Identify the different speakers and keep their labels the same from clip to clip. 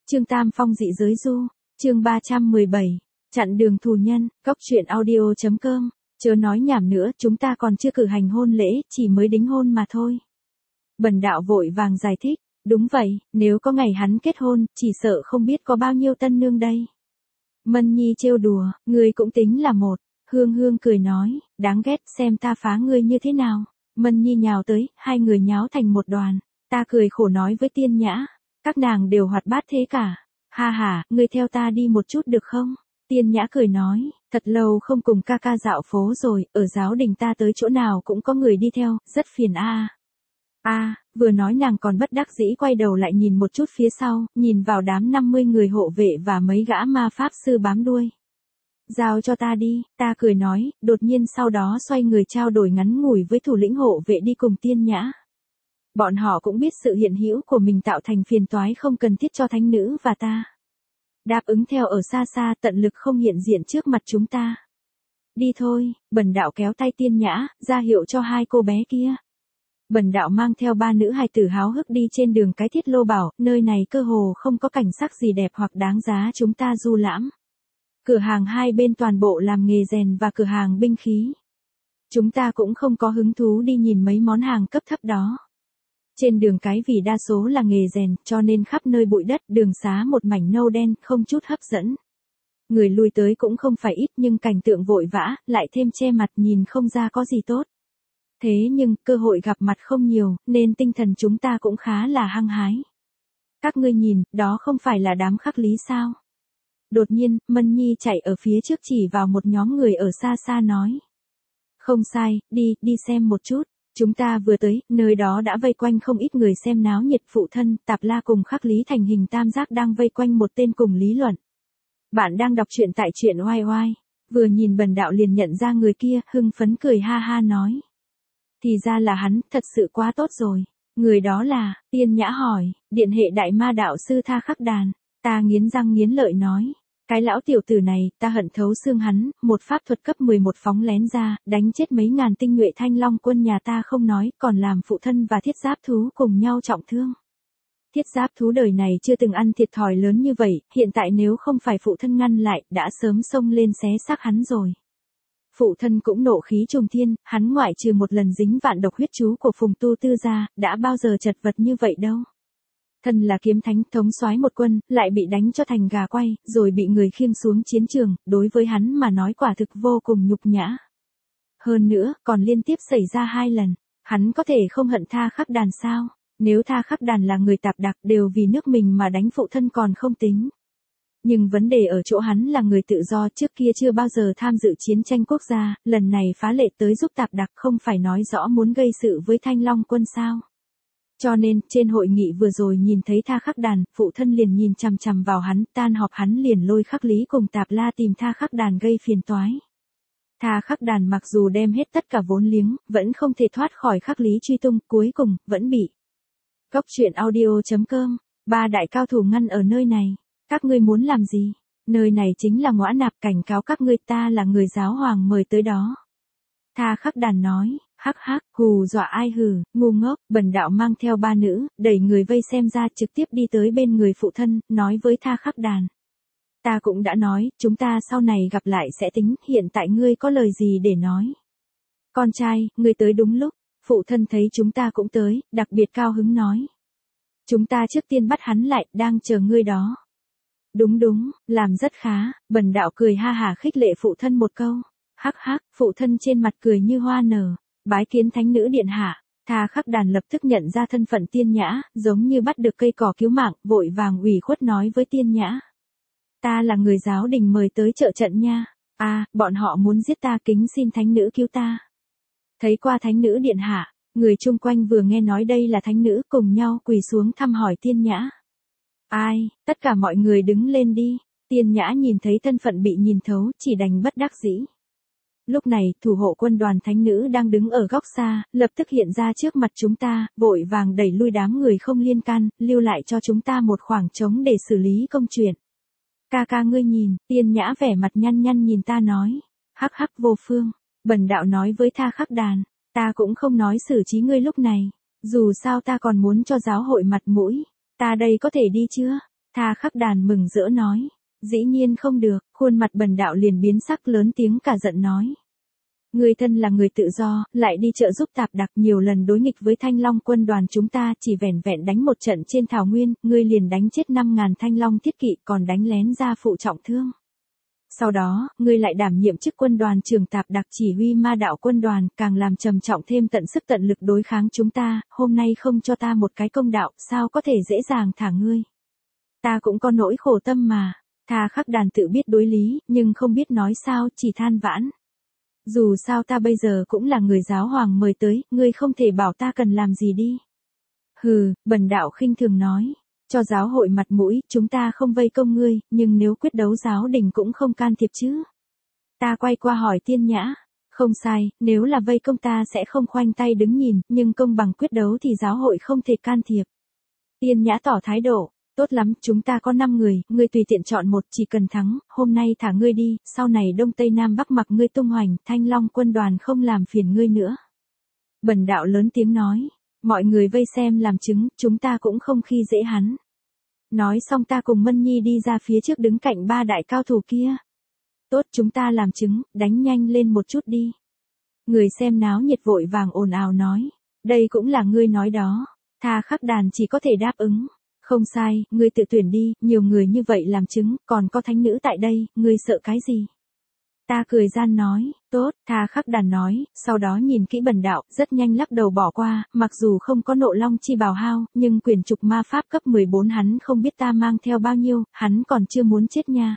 Speaker 1: Chương Tam Phong dị giới du, chương 317, chặn đường thù nhân, Cóc truyện audio.com, chớ nói nhảm nữa, chúng ta còn chưa cử hành hôn lễ, chỉ mới đính hôn mà thôi. Bần đạo vội vàng giải thích, đúng vậy, nếu có ngày hắn kết hôn, chỉ sợ không biết có bao nhiêu tân nương đây. Mân Nhi trêu đùa, ngươi cũng tính là một. Hương Hương cười nói, đáng ghét, xem ta phá ngươi như thế nào. Mân Nhi nhào tới, hai người nháo thành một đoàn. Ta cười khổ nói với Tiên Nhã, các nàng đều hoạt bát thế cả. Ha ha, ngươi theo ta đi một chút được không? Tiên Nhã cười nói, thật lâu không cùng ca ca dạo phố rồi, ở giáo đình ta tới chỗ nào cũng có người đi theo, rất phiền a. Vừa nói nàng còn bất đắc dĩ quay đầu lại nhìn một chút phía sau, nhìn vào đám 50 người hộ vệ và mấy gã ma pháp sư bám đuôi. Giao cho ta đi, ta cười nói, đột nhiên sau đó xoay người trao đổi ngắn ngủi với thủ lĩnh hộ vệ đi cùng Tiên Nhã. Bọn họ cũng biết sự hiện hữu của mình tạo thành phiền toái không cần thiết cho thánh nữ và ta. Đáp ứng theo ở xa xa, tận lực không hiện diện trước mặt chúng ta. Đi thôi, bần đạo kéo tay Tiên Nhã, ra hiệu cho hai cô bé kia. Bần đạo mang theo ba nữ hài tử háo hức đi trên đường cái Thiết Lô Bảo, nơi này cơ hồ không có cảnh sắc gì đẹp hoặc đáng giá chúng ta du lãm. Cửa hàng hai bên toàn bộ làm nghề rèn và cửa hàng binh khí. Chúng ta cũng không có hứng thú đi nhìn mấy món hàng cấp thấp đó. Trên đường cái vì đa số là nghề rèn, cho nên khắp nơi bụi đất, đường xá một mảnh nâu đen, không chút hấp dẫn. Người lui tới cũng không phải ít nhưng cảnh tượng vội vã, lại thêm che mặt nhìn không ra có gì tốt. Thế nhưng, cơ hội gặp mặt không nhiều, nên tinh thần chúng ta cũng khá là hăng hái. Các ngươi nhìn, đó không phải là đám khắc lý sao? Đột nhiên, Mân Nhi chạy ở phía trước chỉ vào một nhóm người ở xa xa nói. Không sai, đi xem một chút. Chúng ta vừa tới, nơi đó đã vây quanh không ít người xem náo nhiệt. Phụ thân, Tạp La cùng khắc lý thành hình tam giác đang vây quanh một tên cùng lý luận. Bạn đang đọc truyện tại truyện oai oai. Vừa nhìn bần đạo liền nhận ra người kia, hưng phấn cười ha ha nói. Thì ra là hắn, thật sự quá tốt rồi. Người đó là, Tiên Nhã hỏi, điện hệ đại ma đạo sư Tha Khắc Đàn. Ta nghiến răng nghiến lợi nói. Cái lão tiểu tử này, ta hận thấu xương hắn, một pháp thuật cấp 11 phóng lén ra, đánh chết mấy ngàn tinh nhuệ Thanh Long quân nhà ta không nói, còn làm phụ thân và thiết giáp thú cùng nhau trọng thương. Thiết giáp thú đời này chưa từng ăn thiệt thòi lớn như vậy, hiện tại nếu không phải phụ thân ngăn lại, đã sớm xông lên xé xác hắn rồi. Phụ thân cũng nộ khí trùng thiên, hắn ngoại trừ một lần dính vạn độc huyết chú của Phùng Tu Tư ra, đã bao giờ chật vật như vậy đâu. Thân là kiếm thánh thống soái một quân, lại bị đánh cho thành gà quay, rồi bị người khiêng xuống chiến trường, đối với hắn mà nói quả thực vô cùng nhục nhã. Hơn nữa, còn liên tiếp xảy ra 2 lần, hắn có thể không hận Tha Khắc Đàn sao? Nếu Tha Khắc Đàn là người tạp đặc đều vì nước mình mà đánh phụ thân còn không tính. Nhưng vấn đề ở chỗ hắn là người tự do, trước kia chưa bao giờ tham dự chiến tranh quốc gia, lần này phá lệ tới giúp tạp đặc không phải nói rõ muốn gây sự với Thanh Long quân sao? Cho nên, trên hội nghị vừa rồi nhìn thấy Tha Khắc Đàn, phụ thân liền nhìn chằm chằm vào hắn, tan họp hắn liền lôi Khắc Lý cùng Tạp La tìm Tha Khắc Đàn gây phiền toái. Tha Khắc Đàn mặc dù đem hết tất cả vốn liếng, vẫn không thể thoát khỏi Khắc Lý truy tung, cuối cùng, vẫn bị. Cóc truyện audio.com, 3 đại cao thủ ngăn ở nơi này. Các ngươi muốn làm gì? Nơi này chính là ngõa nạp, cảnh cáo các ngươi, ta là người giáo hoàng mời tới đó. Tha Khắc Đàn nói, hắc hắc, hù dọa ai hừ, ngu ngốc. Bần đạo mang theo 3 nữ, đẩy người vây xem ra, trực tiếp đi tới bên người phụ thân, nói với Tha Khắc Đàn. Ta cũng đã nói, chúng ta sau này gặp lại sẽ tính, hiện tại ngươi có lời gì để nói? Con trai, ngươi tới đúng lúc, phụ thân thấy chúng ta cũng tới, đặc biệt cao hứng nói. Chúng ta trước tiên bắt hắn lại, đang chờ ngươi đó. Đúng, làm rất khá, bần đạo cười ha hả khích lệ phụ thân một câu. Hắc hắc, phụ thân trên mặt cười như hoa nở, bái kiến thánh nữ điện hạ. Tha Khắc Đàn lập tức nhận ra thân phận Tiên Nhã, giống như bắt được cây cỏ cứu mạng, vội vàng ủy khuất nói với Tiên Nhã. Ta là người giáo đình mời tới trợ trận nha. Bọn họ muốn giết ta, kính xin thánh nữ cứu ta. Thấy qua thánh nữ điện hạ, người chung quanh vừa nghe nói đây là thánh nữ cùng nhau quỳ xuống thăm hỏi Tiên Nhã. Tất cả mọi người đứng lên đi. Tiên Nhã nhìn thấy thân phận bị nhìn thấu, chỉ đành bất đắc dĩ. Lúc này, thủ hộ quân đoàn thánh nữ đang đứng ở góc xa, lập tức hiện ra trước mặt chúng ta, vội vàng đẩy lui đám người không liên can, lưu lại cho chúng ta một khoảng trống để xử lý công chuyện. Ca ca ngươi nhìn, Tiên Nhã vẻ mặt nhăn nhăn nhìn ta nói. Hắc hắc vô phương, bần đạo nói với Tha Khắc Đàn, ta cũng không nói xử trí ngươi lúc này. Dù sao ta còn muốn cho giáo hội mặt mũi, ta đây có thể đi chưa? Tha Khắc Đàn mừng rỡ nói. Dĩ nhiên không được, khuôn mặt Bần Đạo liền biến sắc lớn tiếng cả giận nói. Ngươi thân là người tự do, lại đi trợ giúp Tạp Đặc nhiều lần đối nghịch với Thanh Long quân đoàn chúng ta, chỉ vẻn vẹn đánh một trận trên thảo nguyên, ngươi liền đánh chết 5.000 Thanh Long thiết kỵ, còn đánh lén ra phụ trọng thương. Sau đó, ngươi lại đảm nhiệm chức quân đoàn trưởng Tạp Đặc chỉ huy ma đạo quân đoàn, càng làm trầm trọng thêm tận sức tận lực đối kháng chúng ta, hôm nay không cho ta một cái công đạo, sao có thể dễ dàng thả ngươi. Ta cũng có nỗi khổ tâm mà. Tha Khắc Đàn tự biết đối lý, nhưng không biết nói sao, chỉ than vãn. Dù sao ta bây giờ cũng là người giáo hoàng mời tới, ngươi không thể bảo ta cần làm gì đi. Hừ, Bần Đạo khinh thường nói. Cho giáo hội mặt mũi, chúng ta không vây công ngươi, nhưng nếu quyết đấu giáo đình cũng không can thiệp chứ. Ta quay qua hỏi Tiên Nhã. Không sai, nếu là vây công ta sẽ không khoanh tay đứng nhìn, nhưng công bằng quyết đấu thì giáo hội không thể can thiệp. Tiên Nhã tỏ thái độ. Tốt lắm, chúng ta có 5 người, ngươi tùy tiện chọn một, chỉ cần thắng, hôm nay thả ngươi đi, sau này Đông Tây Nam Bắc mặc ngươi tung hoành, Thanh Long quân đoàn không làm phiền ngươi nữa. Bần Đạo lớn tiếng nói, mọi người vây xem làm chứng, chúng ta cũng không khi dễ hắn. Nói xong ta cùng Mân Nhi đi ra phía trước đứng cạnh 3 đại cao thủ kia. Tốt, chúng ta làm chứng, đánh nhanh lên một chút đi. Người xem náo nhiệt vội vàng ồn ào nói, đây cũng là ngươi nói đó. Tha Khắc Đàn chỉ có thể đáp ứng. Không sai, ngươi tự tuyển đi, nhiều người như vậy làm chứng, còn có thánh nữ tại đây, ngươi sợ cái gì? Ta cười gian nói, tốt, Tha Khắc Đàn nói, sau đó nhìn kỹ Bần Đạo, rất nhanh lắc đầu bỏ qua, mặc dù không có nộ long chi bào hao, nhưng quyển trục ma pháp cấp 14 hắn không biết ta mang theo bao nhiêu, hắn còn chưa muốn chết nha.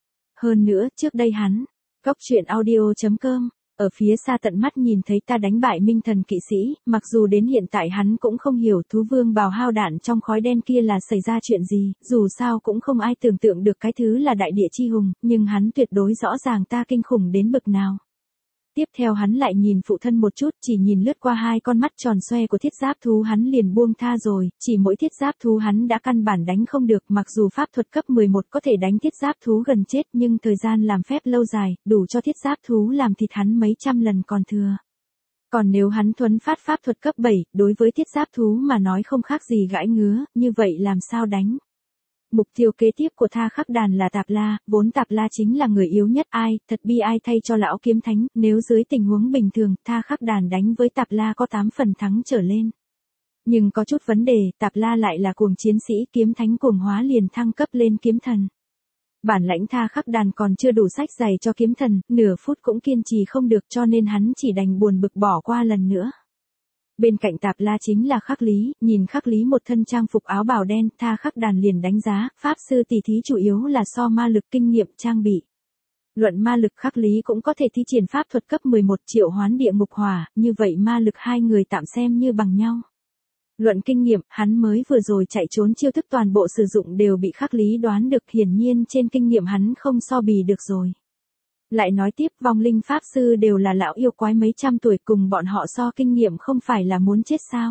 Speaker 1: Hơn nữa, trước đây hắn, Cóc truyện audio.com, ở phía xa tận mắt nhìn thấy ta đánh bại Minh Thần kỵ sĩ, mặc dù đến hiện tại hắn cũng không hiểu thú vương bào hao đạn trong khói đen kia là xảy ra chuyện gì, dù sao cũng không ai tưởng tượng được cái thứ là đại địa chi hùng, nhưng hắn tuyệt đối rõ ràng ta kinh khủng đến bực nào. Tiếp theo hắn lại nhìn phụ thân một chút, chỉ nhìn lướt qua 2 con mắt tròn xoe của thiết giáp thú hắn liền buông tha rồi, chỉ mỗi thiết giáp thú hắn đã căn bản đánh không được, mặc dù pháp thuật cấp 11 có thể đánh thiết giáp thú gần chết nhưng thời gian làm phép lâu dài, đủ cho thiết giáp thú làm thịt hắn mấy trăm lần còn thừa. Còn nếu hắn thuấn phát pháp thuật cấp 7, đối với thiết giáp thú mà nói không khác gì gãi ngứa, như vậy làm sao đánh? Mục tiêu kế tiếp của Tha Khắc Đàn là Tạp La, vốn Tạp La chính là người yếu nhất ai, thật bi ai thay cho lão kiếm thánh, nếu dưới tình huống bình thường, Tha Khắc Đàn đánh với Tạp La có 8 phần thắng trở lên. Nhưng có chút vấn đề, Tạp La lại là cuồng chiến sĩ, kiếm thánh cuồng hóa liền thăng cấp lên kiếm thần. Bản lãnh Tha Khắc Đàn còn chưa đủ sách dày cho kiếm thần, nửa phút cũng kiên trì không được cho nên hắn chỉ đành buồn bực bỏ qua lần nữa. Bên cạnh Tạp La chính là Khắc Lý, nhìn Khắc Lý một thân trang phục áo bào đen, Tha Khắc Đàn liền đánh giá, pháp sư tỷ thí chủ yếu là so ma lực kinh nghiệm trang bị. Luận ma lực Khắc Lý cũng có thể thi triển pháp thuật cấp 11 triệu hoán địa ngục hỏa, như vậy ma lực hai người tạm xem như bằng nhau. Luận kinh nghiệm, hắn mới vừa rồi chạy trốn chiêu thức toàn bộ sử dụng đều bị Khắc Lý đoán được, hiển nhiên trên kinh nghiệm hắn không so bì được rồi. Lại nói tiếp, vong linh pháp sư đều là lão yêu quái mấy trăm tuổi, cùng bọn họ so kinh nghiệm không phải là muốn chết sao.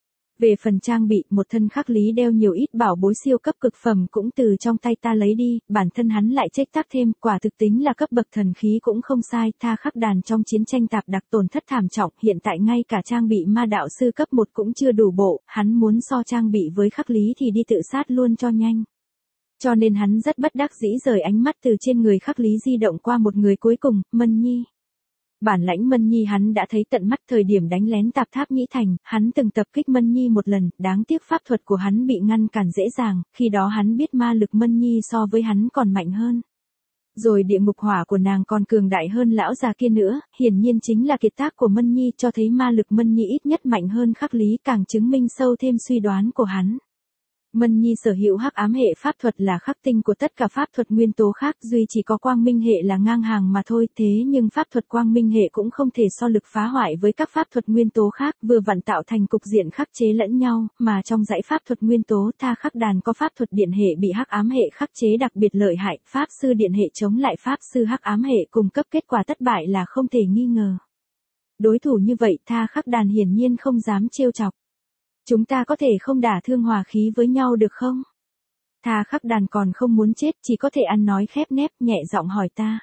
Speaker 1: Về phần trang bị, một thân Khắc Lý đeo nhiều ít bảo bối siêu cấp cực phẩm cũng từ trong tay ta lấy đi, bản thân hắn lại trách tác thêm, quả thực tính là cấp bậc thần khí cũng không sai. Tha Khắc Đàn trong chiến tranh Tạp Đặc tổn thất thảm trọng, hiện tại ngay cả trang bị ma đạo sư cấp 1 cũng chưa đủ bộ, hắn muốn so trang bị với Khắc Lý thì đi tự sát luôn cho nhanh. Cho nên hắn rất bất đắc dĩ rời ánh mắt từ trên người Khắc Lý di động qua một người cuối cùng, Mân Nhi. Bản lãnh Mân Nhi hắn đã thấy tận mắt, thời điểm đánh lén Tạp Tháp Nhĩ Thành, hắn từng tập kích Mân Nhi một lần, đáng tiếc pháp thuật của hắn bị ngăn cản dễ dàng, khi đó hắn biết ma lực Mân Nhi so với hắn còn mạnh hơn. Rồi địa ngục hỏa của nàng còn cường đại hơn lão già kia nữa, hiển nhiên chính là kiệt tác của Mân Nhi, cho thấy ma lực Mân Nhi ít nhất mạnh hơn Khắc Lý, càng chứng minh sâu thêm suy đoán của hắn. Mân Nhi sở hữu hắc ám hệ pháp thuật là khắc tinh của tất cả pháp thuật nguyên tố khác, duy chỉ có quang minh hệ là ngang hàng mà thôi, thế nhưng pháp thuật quang minh hệ cũng không thể so lực phá hoại với các pháp thuật nguyên tố khác, vừa vặn tạo thành cục diện khắc chế lẫn nhau, mà trong dãy pháp thuật nguyên tố Tha Khắc Đàn có pháp thuật điện hệ bị hắc ám hệ khắc chế đặc biệt lợi hại, pháp sư điện hệ chống lại pháp sư hắc ám hệ cung cấp kết quả thất bại là không thể nghi ngờ. Đối thủ như vậy Tha Khắc Đàn hiển nhiên không dám trêu chọc. Chúng ta có thể không đả thương hòa khí với nhau được không? Tha Khắc Đàn còn không muốn chết, chỉ có thể ăn nói khép nép, nhẹ giọng hỏi ta.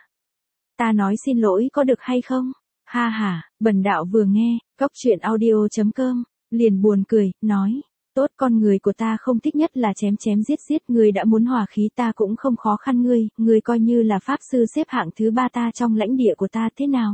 Speaker 1: Ta nói xin lỗi có được hay không? Ha ha, Bần Đạo vừa nghe, cóc truyện audio.com, liền buồn cười, nói. tốt, con người của ta không thích nhất là chém chém giết giết, ngươi đã muốn hòa khí ta cũng không khó khăn ngươi coi như là pháp sư xếp hạng thứ 3 ta trong lãnh địa của ta thế nào?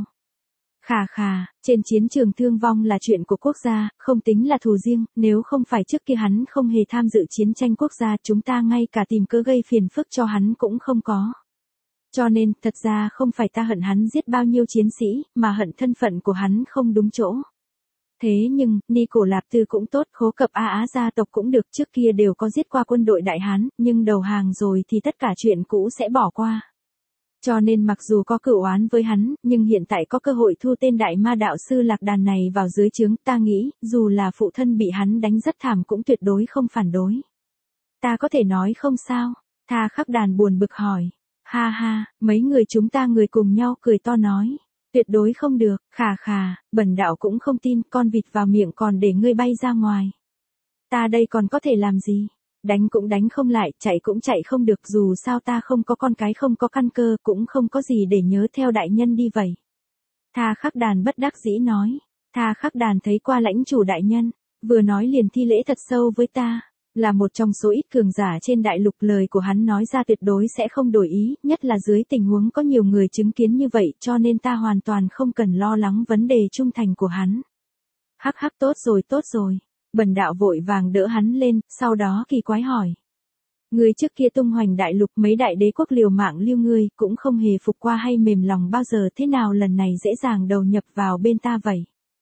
Speaker 1: Khà khà, trên chiến trường thương vong là chuyện của quốc gia, không tính là thù riêng, nếu không phải trước kia hắn không hề tham dự chiến tranh quốc gia chúng ta ngay cả tìm cớ gây phiền phức cho hắn cũng không có. Cho nên, thật ra không phải ta hận hắn giết bao nhiêu chiến sĩ, mà hận thân phận của hắn không đúng chỗ. Thế nhưng, Ni Cổ Lạp Tư cũng tốt, Khố Cập A Á gia tộc cũng được, trước kia đều có giết qua quân đội Đại Hán, nhưng đầu hàng rồi thì tất cả chuyện cũ sẽ bỏ qua. Cho nên mặc dù có cửu oán với hắn, nhưng hiện tại có cơ hội thu tên đại ma đạo sư Lạc Đàn này vào dưới trướng, ta nghĩ, dù là phụ thân bị hắn đánh rất thảm cũng tuyệt đối không phản đối. Ta có thể nói không sao? Tha Khắc Đàn buồn bực hỏi. Ha ha, mấy người chúng ta người cùng nhau cười to nói. Tuyệt đối không được, khà khà, bần đạo cũng không tin, con vịt vào miệng còn để ngươi bay ra ngoài. Ta đây còn có thể làm gì? Đánh cũng đánh không lại, chạy cũng chạy không được, dù sao ta không có con cái, không có căn cơ, cũng không có gì để nhớ theo đại nhân đi vậy. Tha Khắc Đàn bất đắc dĩ nói. Tha Khắc Đàn thấy qua lãnh chủ đại nhân, vừa nói liền thi lễ thật sâu với ta. Là một trong số ít cường giả trên đại lục, lời của hắn nói ra tuyệt đối sẽ không đổi ý, nhất là dưới tình huống có nhiều người chứng kiến như vậy, cho nên ta hoàn toàn không cần lo lắng vấn đề trung thành của hắn. Hắc hắc, tốt rồi. Bần đạo vội vàng đỡ hắn lên, sau đó kỳ quái hỏi. Người trước kia tung hoành đại lục, mấy đại đế quốc liều mạng lưu ngươi, cũng không hề phục qua hay mềm lòng bao giờ, thế nào lần này dễ dàng đầu nhập vào bên ta vậy?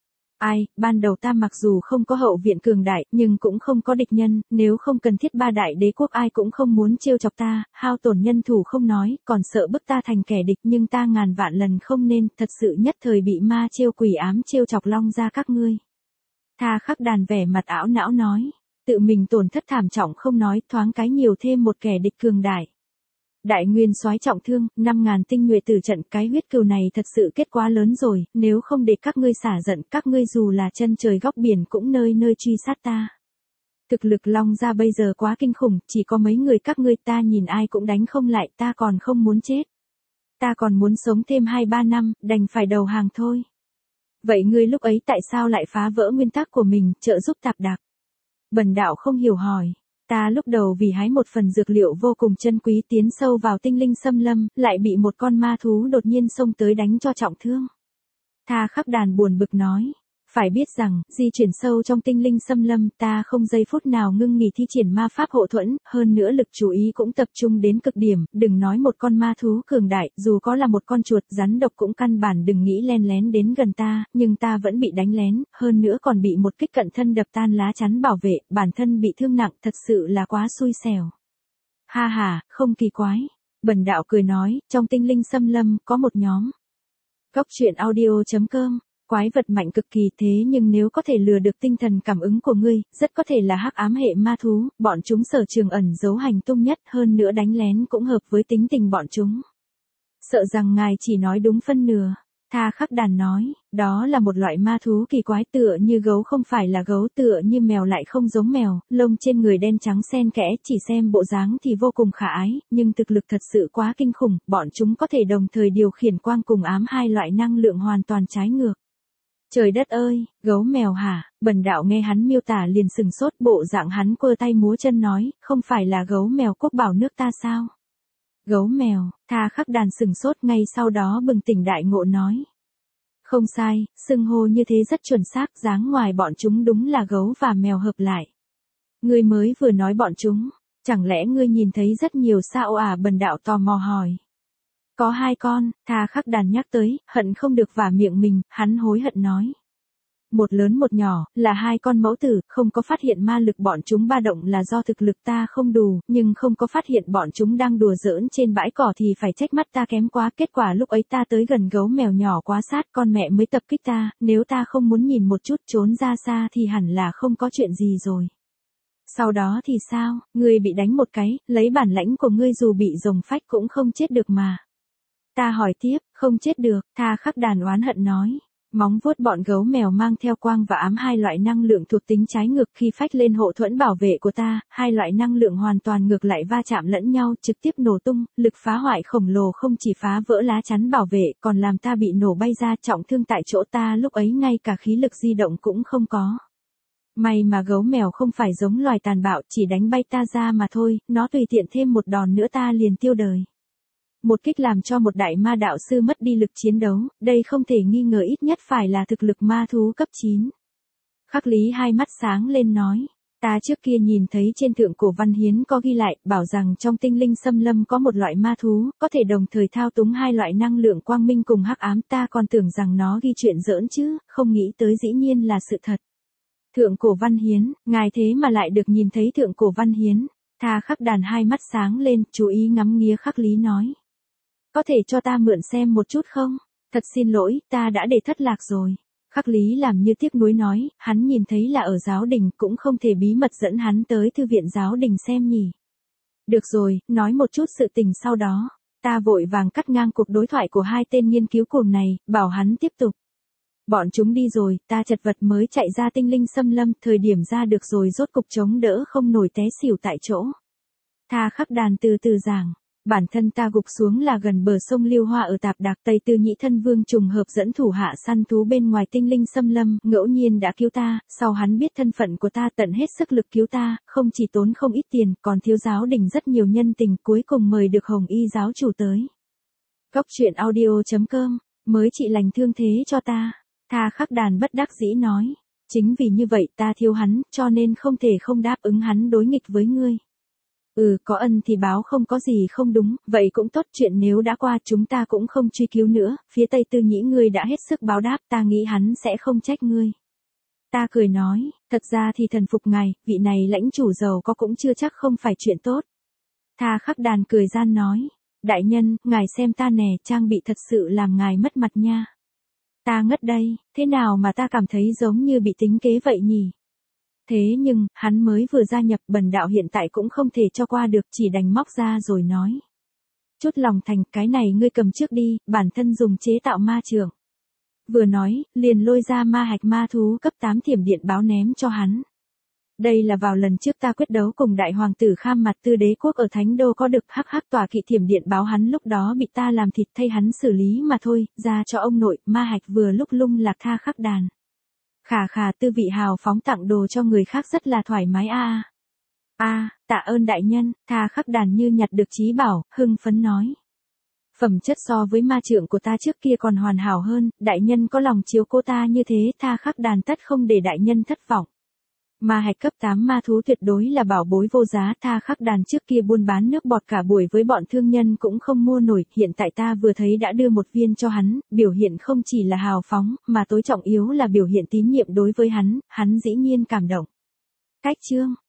Speaker 1: Ai, ban đầu ta mặc dù không có hậu viện cường đại, nhưng cũng không có địch nhân, nếu không cần thiết ba đại đế quốc ai cũng không muốn trêu chọc ta, hao tổn nhân thủ không nói, còn sợ bức ta thành kẻ địch, nhưng ta ngàn vạn lần không nên, thật sự nhất thời bị ma trêu quỷ ám trêu chọc long ra các ngươi. Tha Khắc Đàn vẻ mặt ảo não nói, tự mình tổn thất thảm trọng không nói, thoáng cái nhiều thêm một kẻ địch cường đại. Đại nguyên soái trọng thương, 5.000 tinh nhuệ tử trận, cái huyết cừu này thật sự kết quá lớn rồi, nếu không để các ngươi xả giận, các ngươi dù là chân trời góc biển cũng nơi nơi truy sát ta. Thực lực long ra bây giờ quá kinh khủng, chỉ có mấy người các ngươi ta nhìn ai cũng đánh không lại, ta còn không muốn chết. Ta còn muốn sống thêm 2-3 năm, đành phải đầu hàng thôi. Vậy ngươi lúc ấy tại sao lại phá vỡ nguyên tắc của mình, trợ giúp Tạp Đạc? Bần đạo không hiểu hỏi. Ta lúc đầu vì hái một phần dược liệu vô cùng chân quý tiến sâu vào tinh linh xâm lâm, lại bị một con ma thú đột nhiên xông tới đánh cho trọng thương. Tha Khắc Đàn buồn bực nói. Phải biết rằng, di chuyển sâu trong tinh linh xâm lâm ta không giây phút nào ngưng nghỉ thi triển ma pháp hộ thuẫn, hơn nữa lực chú ý cũng tập trung đến cực điểm, đừng nói một con ma thú cường đại, dù có là một con chuột rắn độc cũng căn bản đừng nghĩ len lén đến gần ta, nhưng ta vẫn bị đánh lén, hơn nữa còn bị một kích cận thân đập tan lá chắn bảo vệ, bản thân bị thương nặng, thật sự là quá xui xẻo. Ha ha, không kỳ quái. Bần đạo cười nói, trong tinh linh xâm lâm có một nhóm. Góc truyện audio.com. Quái vật mạnh cực kỳ, thế nhưng nếu có thể lừa được tinh thần cảm ứng của ngươi, rất có thể là hắc ám hệ ma thú, bọn chúng sở trường ẩn giấu hành tung nhất, hơn nữa đánh lén cũng hợp với tính tình bọn chúng. Sợ rằng ngài chỉ nói đúng phân nửa. Tha Khắc Đàn nói, đó là một loại ma thú kỳ quái, tựa như gấu không phải là gấu, tựa như mèo lại không giống mèo, lông trên người đen trắng xen kẽ, chỉ xem bộ dáng thì vô cùng khả ái, nhưng thực lực thật sự quá kinh khủng, bọn chúng có thể đồng thời điều khiển quang cùng ám, hai loại năng lượng hoàn toàn trái ngược. Trời đất ơi, gấu mèo hả? Bần đạo nghe hắn miêu tả liền sừng sốt, bộ dạng hắn quơ tay múa chân nói, không phải là gấu mèo quốc bảo nước ta sao? Gấu mèo, Tha Khắc Đàn sừng sốt, ngay sau đó bừng tỉnh đại ngộ nói. Không sai, xưng hô như thế rất chuẩn xác, dáng ngoài bọn chúng đúng là gấu và mèo hợp lại. Ngươi mới vừa nói bọn chúng, chẳng lẽ ngươi nhìn thấy rất nhiều sao à? Bần đạo tò mò hỏi. Có 2 con, Tha Khắc Đàn nhắc tới, hận không được vả miệng mình, hắn hối hận nói. Một lớn một nhỏ, là 2 con mẫu tử, không có phát hiện ma lực bọn chúng ba động là do thực lực ta không đủ, nhưng không có phát hiện bọn chúng đang đùa giỡn trên bãi cỏ thì phải trách mắt ta kém quá, kết quả lúc ấy ta tới gần gấu mèo nhỏ quá sát, con mẹ mới tập kích ta, nếu ta không muốn nhìn một chút trốn ra xa thì hẳn là không có chuyện gì rồi. Sau đó thì sao, ngươi bị đánh một cái, lấy bản lãnh của ngươi dù bị rồng phách cũng không chết được mà. Ta hỏi tiếp, không chết được, Tha Khắc Đàn oán hận nói. Móng vuốt bọn gấu mèo mang theo quang và ám, hai loại năng lượng thuộc tính trái ngược, khi phách lên hộ thuẫn bảo vệ của ta, hai loại năng lượng hoàn toàn ngược lại va chạm lẫn nhau, trực tiếp nổ tung, lực phá hoại khổng lồ, không chỉ phá vỡ lá chắn bảo vệ, còn làm ta bị nổ bay ra, trọng thương tại chỗ. Ta lúc ấy ngay cả khí lực di động cũng không có. May mà gấu mèo không phải giống loài tàn bạo, chỉ đánh bay ta ra mà thôi, nó tùy tiện thêm một đòn nữa ta liền tiêu đời. Một kích làm cho một đại ma đạo sư mất đi lực chiến đấu, đây không thể nghi ngờ ít nhất phải là thực lực ma thú cấp 9. Khắc Lý hai mắt sáng lên nói, ta trước kia nhìn thấy trên thượng cổ văn hiến có ghi lại, bảo rằng trong tinh linh xâm lâm có một loại ma thú, có thể đồng thời thao túng hai loại năng lượng quang minh cùng hắc ám, ta còn tưởng rằng nó ghi chuyện giỡn chứ, không nghĩ tới dĩ nhiên là sự thật. Thượng cổ văn hiến, ngài thế mà lại được nhìn thấy thượng cổ văn hiến. Tha Khắc Đàn hai mắt sáng lên, chú ý ngắm nghía Khắc Lý nói. Có thể cho ta mượn xem một chút không? Thật xin lỗi, ta đã để thất lạc rồi. Khắc Lý làm như tiếc nuối nói, hắn nhìn thấy là ở giáo đình, cũng không thể bí mật dẫn hắn tới thư viện giáo đình xem nhỉ. Được rồi, nói một chút sự tình sau đó. Ta vội vàng cắt ngang cuộc đối thoại của hai tên nghiên cứu cồn này, bảo hắn tiếp tục. Bọn chúng đi rồi, ta chật vật mới chạy ra tinh linh xâm lâm, thời điểm ra được rồi rốt cục chống đỡ không nổi té xỉu tại chỗ. Tha Khắc Đàn từ từ giảng, bản thân ta gục xuống là gần bờ sông Liêu Hoa ở Tạp Đạc Tây Tư Nhĩ Thân Vương trùng hợp dẫn thủ hạ săn thú bên ngoài tinh linh xâm lâm, ngẫu nhiên đã cứu ta, sau hắn biết thân phận của ta tận hết sức lực cứu ta, không chỉ tốn không ít tiền, còn thiếu giáo đình rất nhiều nhân tình, cuối cùng mời được Hồng Y giáo chủ tới. Góc truyện audio.com, mới trị lành thương thế cho ta. Tha Khắc Đàn bất đắc dĩ nói, chính vì như vậy ta thiếu hắn, cho nên không thể không đáp ứng hắn đối nghịch với ngươi. Có ân thì báo không có gì không đúng, vậy cũng tốt, chuyện nếu đã qua chúng ta cũng không truy cứu nữa, phía Tây Tư Nhĩ ngươi đã hết sức báo đáp, ta nghĩ hắn sẽ không trách ngươi. Ta cười nói, thật ra thì thần phục ngài, vị này lãnh chủ giàu có cũng chưa chắc không phải chuyện tốt. Tha Khắc Đàn cười gian nói, đại nhân, ngài xem ta nè, trang bị thật sự làm ngài mất mặt nha. Ta ngất đây, thế nào mà ta cảm thấy giống như bị tính kế vậy nhỉ? Thế nhưng, hắn mới vừa gia nhập, bần đạo hiện tại cũng không thể cho qua được, chỉ đành móc ra rồi nói. Chút lòng thành, cái này ngươi cầm trước đi, bản thân dùng chế tạo ma trường. Vừa nói, liền lôi ra ma hạch ma thú cấp 8 thiểm điện báo ném cho hắn. Đây là vào lần trước ta quyết đấu cùng đại hoàng tử Kham Mặt Tư đế quốc ở Thánh Đô có được hắc tòa kỵ thiểm điện báo, hắn lúc đó bị ta làm thịt thay hắn xử lý mà thôi, ra cho ông nội, ma hạch vừa lúc lung lạc Tha Khắc Đàn. Khà tư vị hào phóng tặng đồ cho người khác rất là thoải mái tạ ơn đại nhân. Tha Khắc Đàn như nhặt được trí bảo, hưng phấn nói. Phẩm chất so với ma trượng của ta trước kia còn hoàn hảo hơn, đại nhân có lòng chiếu cố ta như thế, Tha Khắc Đàn tất không để đại nhân thất vọng. Ma hạch cấp 8 ma thú tuyệt đối là bảo bối vô giá, Tha Khắc Đàn trước kia buôn bán nước bọt cả buổi với bọn thương nhân cũng không mua nổi, hiện tại ta vừa thấy đã đưa một viên cho hắn, biểu hiện không chỉ là hào phóng, mà tối trọng yếu là biểu hiện tín nhiệm đối với hắn dĩ nhiên cảm động. Cách chương